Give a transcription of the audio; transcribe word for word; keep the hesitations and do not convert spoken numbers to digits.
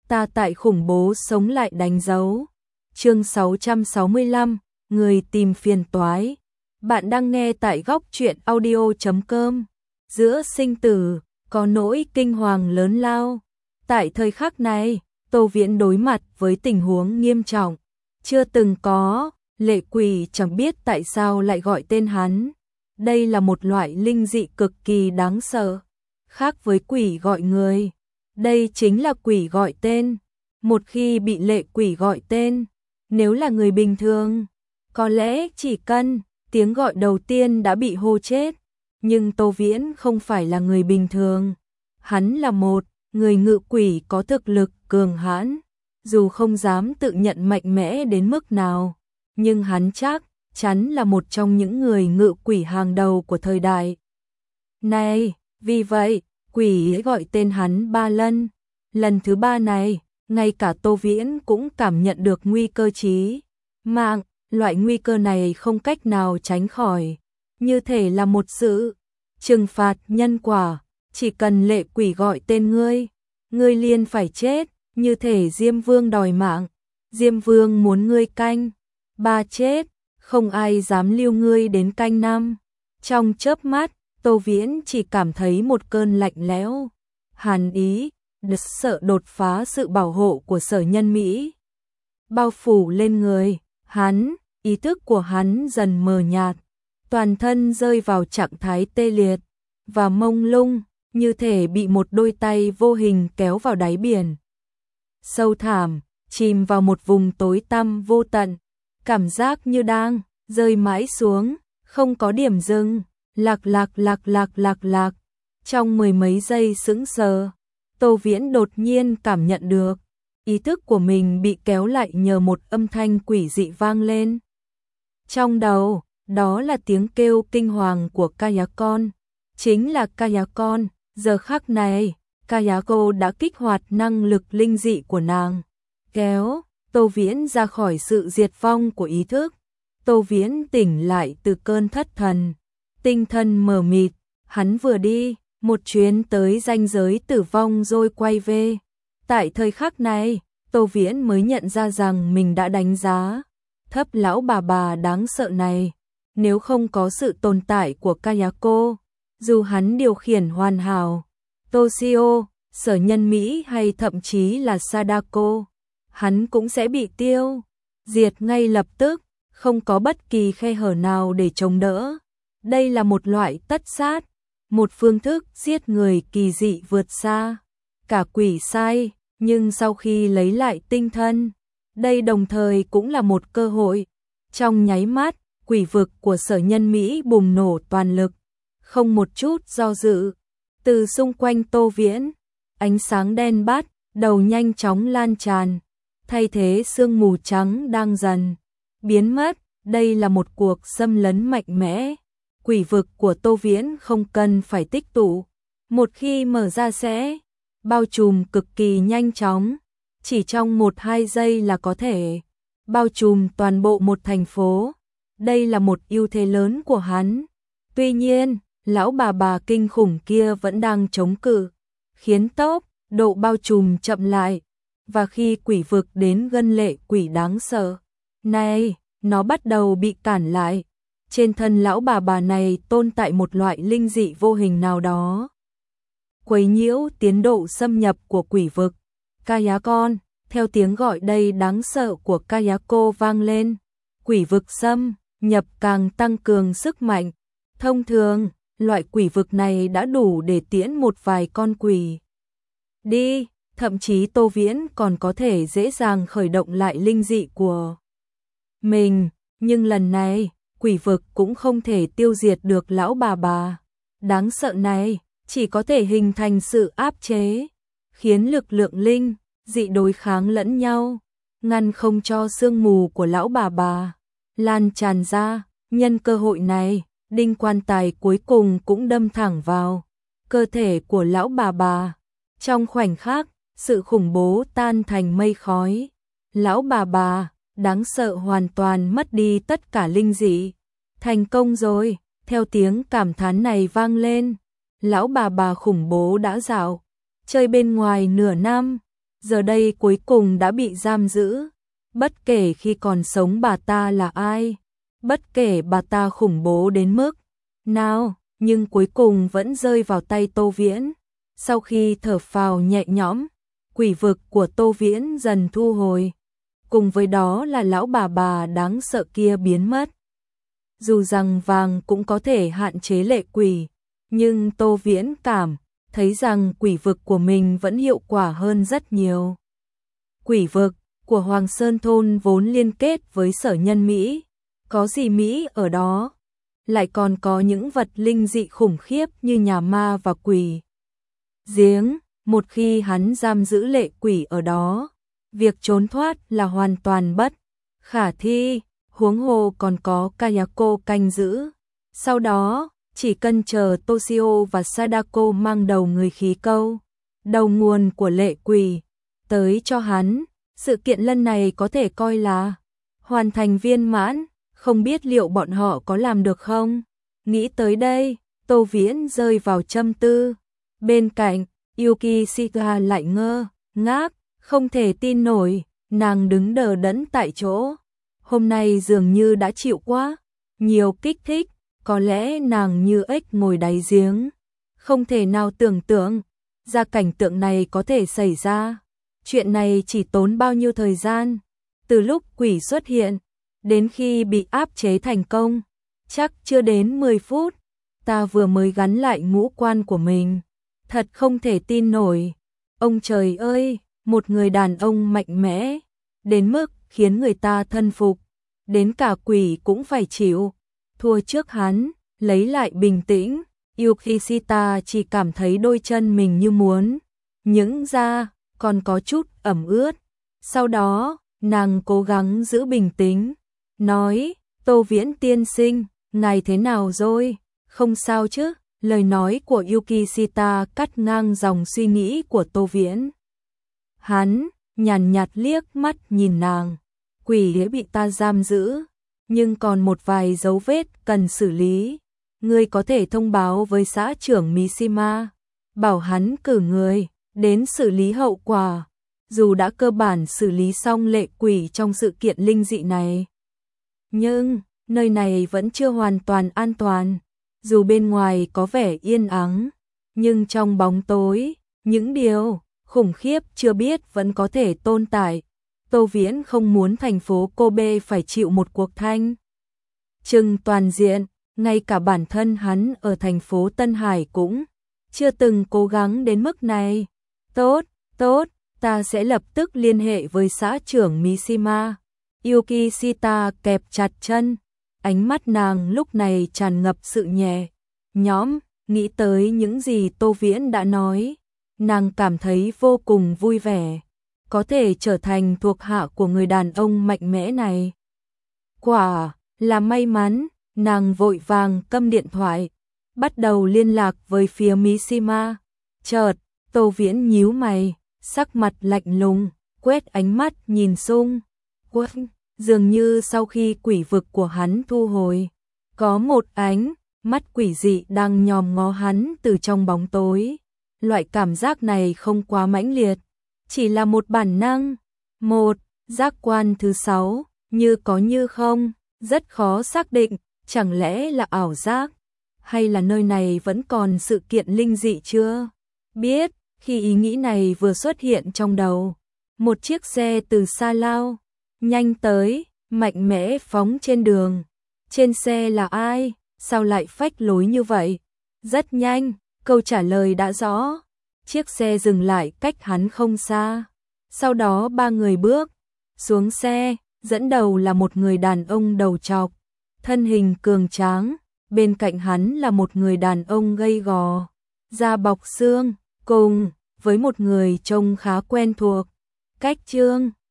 ta tại khủng bố sống lại đánh dấu. Chương sáu trăm sáu mươi lăm, người tìm phiền toái. Bạn đang nghe tại góc truyện audio chấm com. Giữa sinh tử, có nỗi kinh hoàng lớn lao. Tại thời khắc này, Tô Viễn đối mặt với tình huống nghiêm trọng. Chưa từng có, lệ quỷ chẳng biết tại sao lại gọi tên hắn. Đây là một loại linh dị cực kỳ đáng sợ. Khác với quỷ gọi người, đây chính là quỷ gọi tên. Một khi bị lệ quỷ gọi tên, nếu là người bình thường, có lẽ chỉ cần tiếng gọi đầu tiên đã bị hô chết. Nhưng Tô Viễn không phải là người bình thường. Hắn là một người ngự quỷ có thực lực cường hãn. Dù không dám tự nhận mạnh mẽ đến mức nào, nhưng hắn chắc chắn là một trong những người ngự quỷ hàng đầu của thời đại này. Vì vậy, quỷ ấy gọi tên hắn ba lần. Lần thứ ba này, ngay cả Tô Viễn cũng cảm nhận được nguy cơ chí mạng. Loại nguy cơ này không cách nào tránh khỏi, như thể là một sự trừng phạt nhân quả. Chỉ cần lệ quỷ gọi tên ngươi, ngươi liền phải chết, như thể Diêm Vương đòi mạng. Diêm Vương muốn ngươi canh ba chết, không ai dám lưu ngươi đến canh năm. Trong chớp mắt, Tô Viễn chỉ cảm thấy một cơn lạnh lẽo, hàn ý, đứt sợ đột phá sự bảo hộ của Sở Nhân Mỹ, bao phủ lên người hắn. Ý thức của hắn dần mờ nhạt, toàn thân rơi vào trạng thái tê liệt và mông lung, như thể bị một đôi tay vô hình kéo vào đáy biển sâu thẳm, chìm vào một vùng tối tăm vô tận. Cảm giác như đang rơi mãi xuống, không có điểm dừng, lạc lạc lạc lạc lạc lạc. Trong mười mấy giây sững sờ, Tô Viễn đột nhiên cảm nhận được ý thức của mình bị kéo lại nhờ một âm thanh quỷ dị vang lên trong đầu. Đó là tiếng kêu kinh hoàng của Kayako. Chính là Kayako. Giờ khắc này, Kayako đã kích hoạt năng lực linh dị của nàng, kéo Tô Viễn ra khỏi sự diệt vong của ý thức. Tô Viễn tỉnh lại từ cơn thất thần, tinh thần mờ mịt. Hắn vừa đi một chuyến tới ranh giới tử vong rồi quay về. Tại thời khắc này, Tô Viễn mới nhận ra rằng mình đã đánh giá thấp lão bà bà đáng sợ này. Nếu không có sự tồn tại của Kayako, dù hắn điều khiển hoàn hảo Toshio, Sở Nhân Mỹ hay thậm chí là Sadako, hắn cũng sẽ bị tiêu diệt ngay lập tức, không có bất kỳ khe hở nào để chống đỡ. Đây là một loại tất sát, một phương thức giết người kỳ dị vượt xa cả quỷ sai. Nhưng sau khi lấy lại tinh thần, đây đồng thời cũng là một cơ hội. Trong nháy mắt, quỷ vực của Sở Nhân Mỹ bùng nổ toàn lực, không một chút do dự. Từ xung quanh Tô Viễn, ánh sáng đen bắt đầu nhanh chóng lan tràn, thay thế sương mù trắng đang dần biến mất. Đây là một cuộc xâm lấn mạnh mẽ. Quỷ vực của Tô Viễn không cần phải tích tụ, một khi mở ra sẽ bao trùm cực kỳ nhanh chóng. Chỉ trong một hai giây là có thể bao trùm toàn bộ một thành phố. Đây là một ưu thế lớn của hắn. Tuy nhiên, lão bà bà kinh khủng kia vẫn đang chống cự, khiến tốc độ bao trùm chậm lại. Và khi quỷ vực đến gần lệ quỷ đáng sợ này, nó bắt đầu bị cản lại. Trên thân lão bà bà này tồn tại một loại linh dị vô hình nào đó, quấy nhiễu tiến độ xâm nhập của quỷ vực. Kayako, theo tiếng gọi đầy đáng sợ của Kayako vang lên, quỷ vực xâm nhập càng tăng cường sức mạnh. Thông thường, loại quỷ vực này đã đủ để tiễn một vài con quỷ đi, thậm chí Tô Viễn còn có thể dễ dàng khởi động lại linh dị của mình. Nhưng lần này, quỷ vực cũng không thể tiêu diệt được lão bà bà đáng sợ này, chỉ có thể hình thành sự áp chế, khiến lực lượng linh dị đối kháng lẫn nhau, ngăn không cho sương mù của lão bà bà lan tràn ra. Nhân cơ hội này, đinh quan tài cuối cùng cũng đâm thẳng vào cơ thể của lão bà bà. Trong khoảnh khắc, sự khủng bố tan thành mây khói. Lão bà bà đáng sợ hoàn toàn mất đi tất cả linh dị. Thành công rồi, theo tiếng cảm thán này vang lên. Lão bà bà khủng bố đã dạo chơi bên ngoài nửa năm, giờ đây cuối cùng đã bị giam giữ. Bất kể khi còn sống bà ta là ai, bất kể bà ta khủng bố đến mức nào, nhưng cuối cùng vẫn rơi vào tay Tô Viễn. Sau khi thở phào nhẹ nhõm, quỷ vực của Tô Viễn dần thu hồi. Cùng với đó là lão bà bà đáng sợ kia biến mất. Dù rằng vàng cũng có thể hạn chế lệ quỷ, nhưng Tô Viễn cảm thấy rằng quỷ vực của mình vẫn hiệu quả hơn rất nhiều. Quỷ vực của Hoàng Sơn Thôn vốn liên kết với Sở Nhân Mỹ, có gì Mỹ ở đó, lại còn có những vật linh dị khủng khiếp như nhà ma và quỷ giếng. Một khi hắn giam giữ lệ quỷ ở đó, việc trốn thoát là hoàn toàn bất khả thi, huống hồ còn có Kayako canh giữ. Sau đó, chỉ cần chờ Toshio và Sadako mang đầu người khí câu, đầu nguồn của lệ quỷ, tới cho hắn, sự kiện lần này có thể coi là hoàn thành viên mãn. Không biết liệu bọn họ có làm được không? Nghĩ tới đây, Tô Viễn rơi vào trầm tư. Bên cạnh, Yuki Shika lại ngơ ngác, không thể tin nổi, nàng đứng đờ đẫn tại chỗ. Hôm nay dường như đã chịu quá nhiều kích thích, có lẽ nàng như ếch ngồi đáy giếng. Không thể nào tưởng tượng ra cảnh tượng này có thể xảy ra. Chuyện này chỉ tốn bao nhiêu thời gian? Từ lúc quỷ xuất hiện đến khi bị áp chế thành công, chắc chưa đến mười phút. Ta vừa mới gắn lại ngũ quan của mình, thật không thể tin nổi. Ông trời ơi, một người đàn ông mạnh mẽ, đến mức khiến người ta thân phục, đến cả quỷ cũng phải chịu thua trước hắn. Lấy lại bình tĩnh, Yukishita chỉ cảm thấy đôi chân mình như muốn những ra, còn có chút ẩm ướt. Sau đó, nàng cố gắng giữ bình tĩnh, nói, Tô Viễn tiên sinh, ngài thế nào rồi? Không sao chứ? Lời nói của Yukishita cắt ngang dòng suy nghĩ của Tô Viễn. Hắn nhàn nhạt liếc mắt nhìn nàng, quỷ ấy bị ta giam giữ, nhưng còn một vài dấu vết cần xử lý. Ngươi có thể thông báo với xã trưởng Mishima, bảo hắn cử người đến xử lý hậu quả. Dù đã cơ bản xử lý xong lệ quỷ trong sự kiện linh dị này, nhưng nơi này vẫn chưa hoàn toàn an toàn. Dù bên ngoài có vẻ yên ắng, nhưng trong bóng tối, những điều khủng khiếp chưa biết vẫn có thể tồn tại. Tô Viễn không muốn thành phố Kobe phải chịu một cuộc thanh trừng toàn diện. Ngay cả bản thân hắn ở thành phố Tân Hải cũng chưa từng cố gắng đến mức này. Tốt, tốt, ta sẽ lập tức liên hệ với xã trưởng Mishima. Yukishita kẹp chặt chân, ánh mắt nàng lúc này tràn ngập sự nhẹ nhõm. Nghĩ tới những gì Tô Viễn đã nói, nàng cảm thấy vô cùng vui vẻ, có thể trở thành thuộc hạ của người đàn ông mạnh mẽ này. Quả là may mắn. Nàng vội vàng câm điện thoại, bắt đầu liên lạc với phía Mishima. Chợt, Tô Viễn nhíu mày, sắc mặt lạnh lùng, quét ánh mắt nhìn xung quanh. Dường như sau khi quỷ vực của hắn thu hồi, có một ánh mắt quỷ dị đang nhòm ngó hắn từ trong bóng tối. Loại cảm giác này không quá mãnh liệt, chỉ là một bản năng. Một giác quan thứ sáu, như có như không, rất khó xác định. Chẳng lẽ là ảo giác, hay là nơi này vẫn còn sự kiện linh dị chưa biết? Khi ý nghĩ này vừa xuất hiện trong đầu, một chiếc xe từ xa lao nhanh tới, mạnh mẽ phóng trên đường. Trên xe là ai? Sao lại phách lối như vậy? Rất nhanh, câu trả lời đã rõ. Chiếc xe dừng lại cách hắn không xa. Sau đó ba người bước xuống xe, dẫn đầu là một người đàn ông đầu trọc, thân hình cường tráng, bên cạnh hắn là một người đàn ông gầy gò, da bọc xương, cùng với một người trông khá quen thuộc. Cách Trương